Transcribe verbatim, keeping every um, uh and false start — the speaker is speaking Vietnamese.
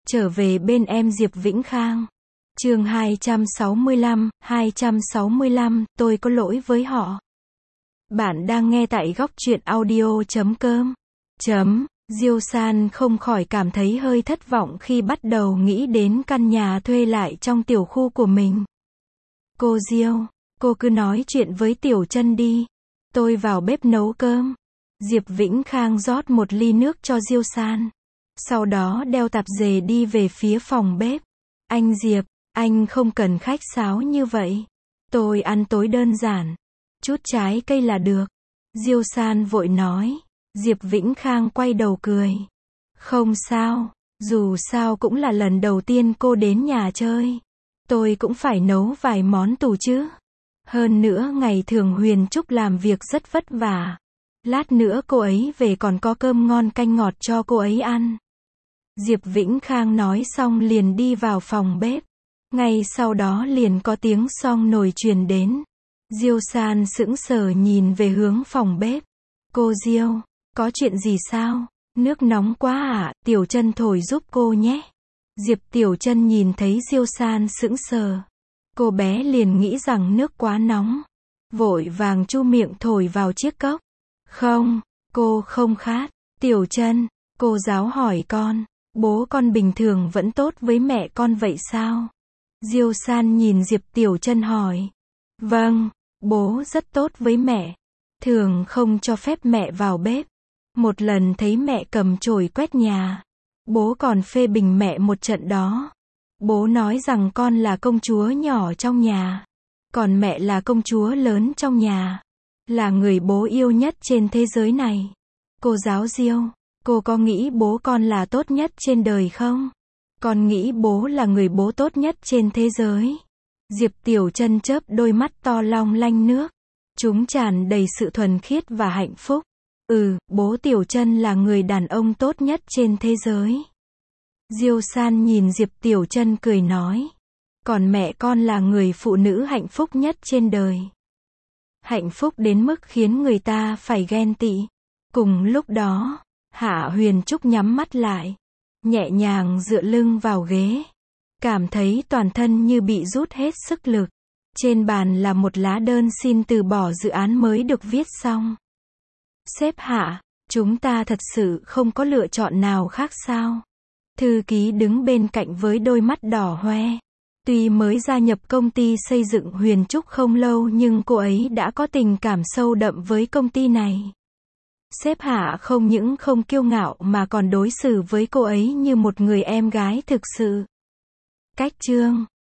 Trở về bên em Diệp Vĩnh Khang. Chương hai trăm sáu mươi lăm, hai trăm sáu mươi lăm, tôi có lỗi với họ. Bạn đang nghe tại góc truyện audio chấm com. Chấm, Diêu San không khỏi cảm thấy hơi thất vọng khi bắt đầu nghĩ đến căn nhà thuê lại trong tiểu khu của mình. Cô Diêu, cô cứ nói chuyện với Tiểu Chân đi. Tôi vào bếp nấu cơm. Diệp Vĩnh Khang rót một ly nước cho Diêu San. Sau đó đeo tạp dề đi về phía phòng bếp. Anh Diệp, anh không cần khách sáo như vậy. Tôi ăn tối đơn giản. Chút trái cây là được. Diêu San vội nói. Diệp Vĩnh Khang quay đầu cười. Không sao, dù sao cũng là lần đầu tiên cô đến nhà chơi. Tôi cũng phải nấu vài món tủ chứ. Hơn nữa ngày thường Huyền Trúc làm việc rất vất vả. Lát nữa cô ấy về còn có cơm ngon canh ngọt cho cô ấy ăn. Diệp Vĩnh Khang nói xong liền đi vào phòng bếp. Ngay sau đó liền có tiếng xong nồi truyền đến. Diêu San sững sờ nhìn về hướng phòng bếp. Cô Diêu, có chuyện gì sao? Nước nóng quá à, Tiểu Chân thổi giúp cô nhé. Diệp Tiểu Chân nhìn thấy Diêu San sững sờ. Cô bé liền nghĩ rằng nước quá nóng. Vội vàng chu miệng thổi vào chiếc cốc. Không, cô không khát. Tiểu Chân, cô giáo hỏi con. Bố con bình thường vẫn tốt với mẹ con vậy sao? Diêu San nhìn Diệp Tiểu Chân hỏi. Vâng, bố rất tốt với mẹ. Thường không cho phép mẹ vào bếp. Một lần thấy mẹ cầm chổi quét nhà. Bố còn phê bình mẹ một trận đó. Bố nói rằng con là công chúa nhỏ trong nhà. Còn mẹ là công chúa lớn trong nhà. Là người bố yêu nhất trên thế giới này. Cô giáo Diêu, cô có nghĩ bố con là tốt nhất trên đời không? Con nghĩ bố là người bố tốt nhất trên thế giới. Diệp Tiểu Chân chớp đôi mắt to long lanh nước. Chúng tràn đầy sự thuần khiết và hạnh phúc. Ừ, bố Tiểu Chân là người đàn ông tốt nhất trên thế giới. Diêu San nhìn Diệp Tiểu Chân cười nói. Còn mẹ con là người phụ nữ hạnh phúc nhất trên đời. Hạnh phúc đến mức khiến người ta phải ghen tị. Cùng lúc đó, Hạ Huyền Trúc nhắm mắt lại. Nhẹ nhàng dựa lưng vào ghế. Cảm thấy toàn thân như bị rút hết sức lực. Trên bàn là một lá đơn xin từ bỏ dự án mới được viết xong. Sếp Hạ, chúng ta thật sự không có lựa chọn nào khác sao? Thư ký đứng bên cạnh với đôi mắt đỏ hoe. Tuy mới gia nhập công ty xây dựng Huyền Trúc không lâu nhưng cô ấy đã có tình cảm sâu đậm với công ty này. Sếp Hạ không những không kiêu ngạo mà còn đối xử với cô ấy như một người em gái thực sự. Cách chương